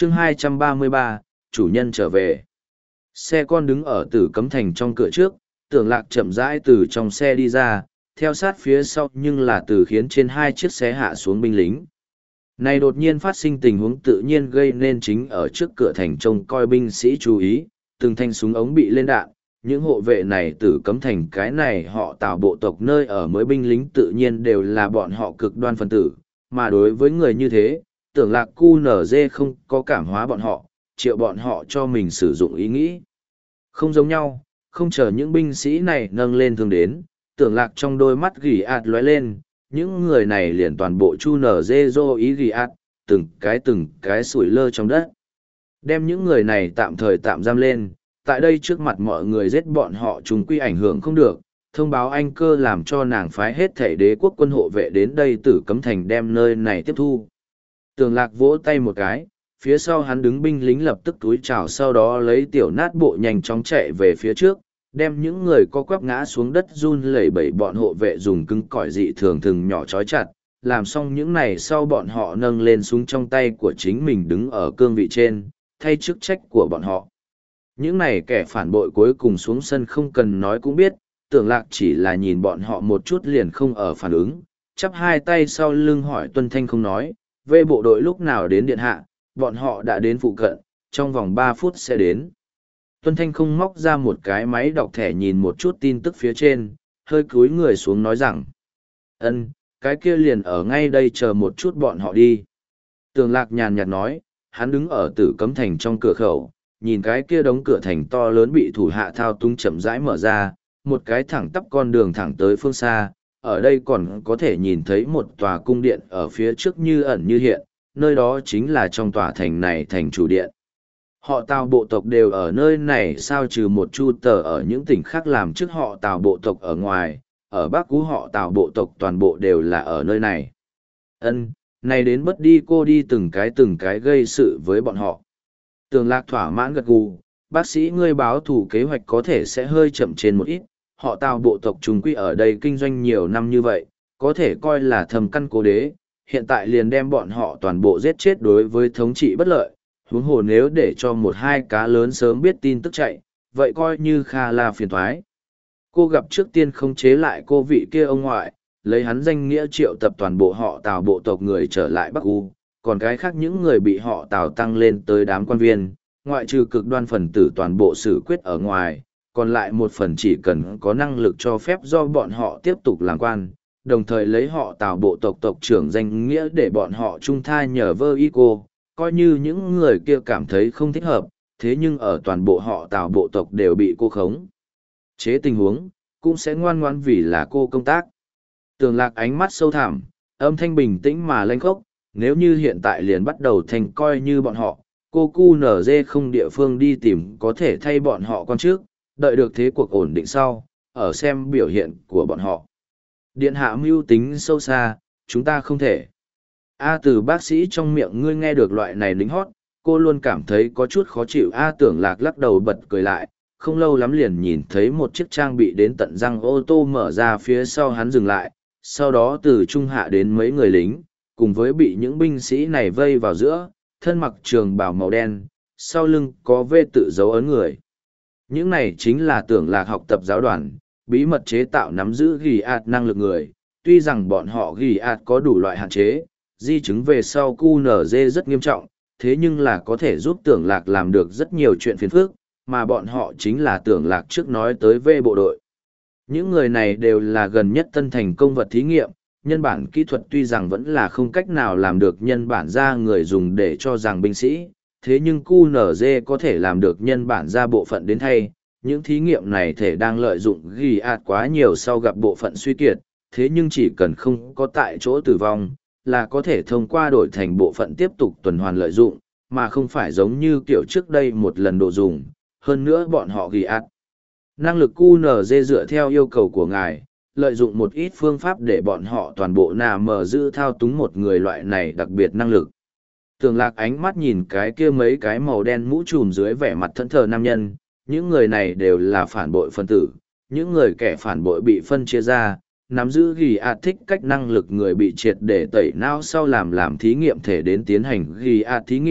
chương 233, chủ nhân trở về. Xe con đứng ở Tử Cấm Thành trong cửa trước, Tưởng Lạc chậm rãi từ trong xe đi ra, theo sát phía sau nhưng là từ khiến trên hai chiếc xe hạ xuống binh lính. Này đột nhiên phát sinh tình huống tự nhiên gây nên chính ở trước cửa thành trông coi binh sĩ chú ý, từng thanh súng ống bị lên đạn, những hộ vệ này Tử Cấm Thành cái này họ Tào bộ tộc nơi ở mới binh lính tự nhiên đều là bọn họ cực đoan phân tử, mà đối với người như thế, Tưởng Lạc QNZ không có cảm hóa bọn họ, triệu bọn họ cho mình sử dụng ý nghĩ. Không giống nhau, không chờ những binh sĩ này nâng lên thương đến, Tưởng Lạc trong đôi mắt gỉ ạt lóe lên, những người này liền toàn bộ chu nở dê dô ý gỉ ạt, từng cái sủi lơ trong đất. Đem những người này tạm thời tạm giam lên, tại đây trước mặt mọi người giết bọn họ chúng quy ảnh hưởng không được, thông báo anh cơ làm cho nàng phái hết thể đế quốc quân hộ vệ đến đây Tử Cấm Thành đem nơi này tiếp thu. Tưởng Lạc vỗ tay một cái, phía sau hắn đứng binh lính lập tức túi chào sau đó lấy tiểu nát bộ nhanh chóng chạy về phía trước, đem những người co quắp ngã xuống đất run lẩy bẩy bọn hộ vệ dùng cứng cỏi dị thường thừng nhỏ trói chặt, làm xong những này sau bọn họ nâng lên súng trong tay của chính mình đứng ở cương vị trên, thay chức trách của bọn họ. Những này kẻ phản bội cuối cùng xuống sân không cần nói cũng biết, Tưởng Lạc chỉ là nhìn bọn họ một chút liền không ở phản ứng, chắp hai tay sau lưng hỏi Tuân Thanh không nói, về bộ đội lúc nào đến điện hạ, bọn họ đã đến phụ cận, trong vòng 3 phút sẽ đến. Tuân Thanh không móc ra một cái máy đọc thẻ nhìn một chút tin tức phía trên, hơi cúi người xuống nói rằng, cái kia liền ở ngay đây chờ một chút bọn họ đi. Tưởng Lạc nhàn nhạt nói, hắn đứng ở Tử Cấm Thành trong cửa khẩu, nhìn cái kia đống cửa thành to lớn bị thủ hạ thao túng chậm rãi mở ra, một cái thẳng tắp con đường thẳng tới phương xa, ở đây còn có thể nhìn thấy một tòa cung điện ở phía trước như ẩn như hiện, nơi đó chính là trong tòa thành này thành chủ điện. Họ Tào bộ tộc đều ở nơi này sao trừ một chu tờ ở những tỉnh khác làm trước họ Tào bộ tộc ở ngoài, ở Bắc Cú họ Tào bộ tộc toàn bộ đều là ở nơi này. Này đến bất đi cô đi từng cái gây sự với bọn họ. Tưởng Lạc thỏa mãn gật gù, bác sĩ ngươi báo thủ kế hoạch có thể sẽ hơi chậm trên một ít, họ Tào bộ tộc chúng quy ở đây kinh doanh nhiều năm như vậy, có thể coi là thầm căn cố đế, hiện tại liền đem bọn họ toàn bộ giết chết đối với thống trị bất lợi, huống hồ nếu để cho một hai cá lớn sớm biết tin tức chạy, vậy coi như kha là phiền thoái. Cô gặp trước tiên không chế lại cô vị kia ông ngoại, lấy hắn danh nghĩa triệu tập toàn bộ họ Tào bộ tộc người trở lại Bắc U, còn cái khác những người bị họ Tào tăng lên tới đám quan viên, ngoại trừ cực đoan phần tử toàn bộ xử quyết ở ngoài, còn lại một phần chỉ cần có năng lực cho phép do bọn họ tiếp tục làm quan, đồng thời lấy họ Tào bộ tộc tộc trưởng danh nghĩa để bọn họ trung tha nhờ vơ y cô, coi như những người kia cảm thấy không thích hợp, thế nhưng ở toàn bộ họ Tào bộ tộc đều bị cô khống chế tình huống, cũng sẽ ngoan ngoãn vì là cô công tác. Tưởng Lạc ánh mắt sâu thẳm, âm thanh bình tĩnh mà lanh khốc, nếu như hiện tại liền bắt đầu thành coi như bọn họ, cô cu nở dê không địa phương đi tìm có thể thay bọn họ con trước, đợi được thế cuộc ổn định sau, ở xem biểu hiện của bọn họ. Điện hạ mưu tính sâu xa, chúng ta không thể. Từ bác sĩ trong miệng ngươi nghe được loại này lính hót, cô luôn cảm thấy có chút khó chịu. Tưởng Lạc lắc đầu bật cười lại, không lâu lắm liền nhìn thấy một chiếc trang bị đến tận răng ô tô mở ra phía sau hắn dừng lại, sau đó từ trung hạ đến mấy người lính, cùng với bị những binh sĩ này vây vào giữa, thân mặc trường bào màu đen, sau lưng có vê tự dấu ấn người. Những này chính là Tưởng Lạc học tập giáo đoàn, bí mật chế tạo nắm giữ ghi ạt năng lực người, tuy rằng bọn họ ghi ạt có đủ loại hạn chế, di chứng về sau QNZ rất nghiêm trọng, thế nhưng là có thể giúp Tưởng Lạc làm được rất nhiều chuyện phiền phức, mà bọn họ chính là Tưởng Lạc trước nói tới về bộ đội. Những người này đều là gần nhất tân thành công vật thí nghiệm, nhân bản kỹ thuật tuy rằng vẫn là không cách nào làm được nhân bản ra người dùng để cho rằng binh sĩ, thế nhưng QNZ có thể làm được nhân bản ra bộ phận đến thay. Những thí nghiệm này thể đang lợi dụng ghi ạt quá nhiều sau gặp bộ phận suy kiệt, thế nhưng chỉ cần không có tại chỗ tử vong, là có thể thông qua đổi thành bộ phận tiếp tục tuần hoàn lợi dụng, mà không phải giống như kiểu trước đây một lần độ dùng. Hơn nữa bọn họ ghi ạt năng lực QNZ dựa theo yêu cầu của ngài, lợi dụng một ít phương pháp để bọn họ toàn bộ mở giữ thao túng một người loại này đặc biệt năng lực. Tưởng Lạc ánh mắt nhìn cái kia mấy cái màu đen mũ trùm dưới vẻ mặt thẫn thờ nam nhân, những người này đều là phản bội phân tử, những người kẻ phản bội bị phân chia ra, nắm giữ ghi ạt thích cách năng lực người bị triệt để tẩy não sau làm thí nghiệm thể đến tiến hành ghi ạt thí nghiệm,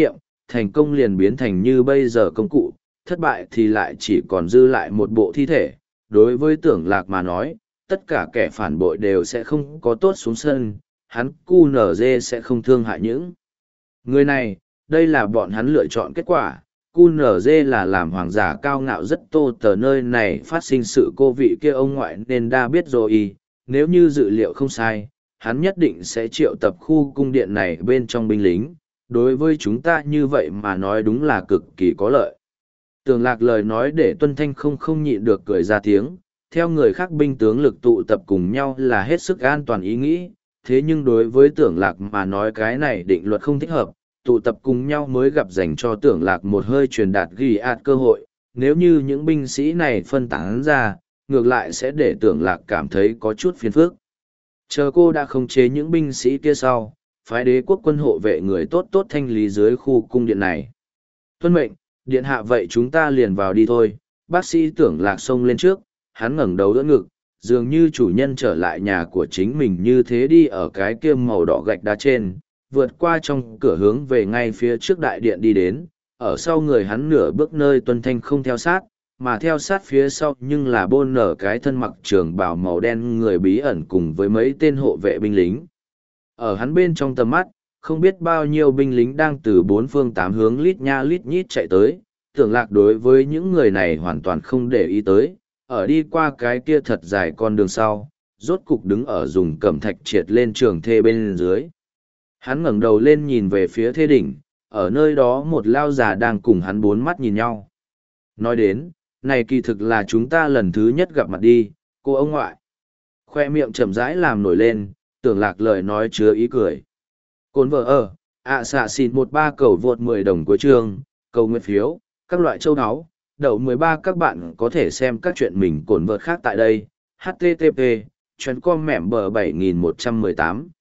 thành công liền biến thành như bây giờ công cụ, thất bại thì lại chỉ còn dư lại một bộ thi thể. Đối với Tưởng Lạc mà nói, tất cả kẻ phản bội đều sẽ không có tốt xuống sân, hắn QNZ sẽ không thương hại những người này. Đây là bọn hắn lựa chọn kết quả. QNZ là làm hoàng giả cao ngạo rất tô tờ nơi này phát sinh sự cô vị kia ông ngoại nên đã biết rồi. Nếu như dự liệu không sai, hắn nhất định sẽ triệu tập khu cung điện này bên trong binh lính. Đối với chúng ta như vậy mà nói đúng là cực kỳ có lợi. Tưởng Lạc lời nói để Tuân Thanh không nhịn được cười ra tiếng. Theo người khác binh tướng lực tụ tập cùng nhau là hết sức an toàn ý nghĩ, thế nhưng đối với Tưởng Lạc mà nói cái này định luật không thích hợp, tụ tập cùng nhau mới gặp dành cho Tưởng Lạc một hơi truyền đạt ghi ạt cơ hội, nếu như những binh sĩ này phân tán ra, ngược lại sẽ để Tưởng Lạc cảm thấy có chút phiền phức. Chờ cô đã khống chế những binh sĩ kia sau, phái đế quốc quân hộ vệ người tốt tốt thanh lý dưới khu cung điện này. Tuân mệnh, điện hạ vậy chúng ta liền vào đi thôi. Bác sĩ Tưởng Lạc xông lên trước, hắn ngẩng đầu đỡ ngực, dường như chủ nhân trở lại nhà của chính mình như thế đi ở cái kia màu đỏ gạch đá trên, vượt qua trong cửa hướng về ngay phía trước đại điện đi đến, ở sau người hắn nửa bước nơi Tuân Thanh không theo sát, mà theo sát phía sau nhưng là bôn nở cái thân mặc trường bào màu đen người bí ẩn cùng với mấy tên hộ vệ binh lính. Ở hắn bên trong tầm mắt, không biết bao nhiêu binh lính đang từ bốn phương tám hướng lít nha lít nhít chạy tới, Tưởng Lạc đối với những người này hoàn toàn không để ý tới, ở đi qua cái kia thật dài con đường sau, rốt cục đứng ở dùng cẩm thạch triệt lên trường thê bên dưới. Hắn ngẩng đầu lên nhìn về phía thê đỉnh, ở nơi đó một lao già đang cùng hắn bốn mắt nhìn nhau. Nói đến, này kỳ thực là chúng ta lần thứ nhất gặp mặt đi, cô ông ngoại. Khoe miệng chậm rãi làm nổi lên, Tưởng Lạc lời nói chứa ý cười. Cồn vợ ở, xạ xịn 13 cầu vượt 10 đồng cuối chương, cầu nguyện phiếu, các loại châu áo. Đậu 13 các bạn có thể xem các chuyện mình cồn vợt khác tại đây. HTTP, chuyến com mẹm bờ 7118.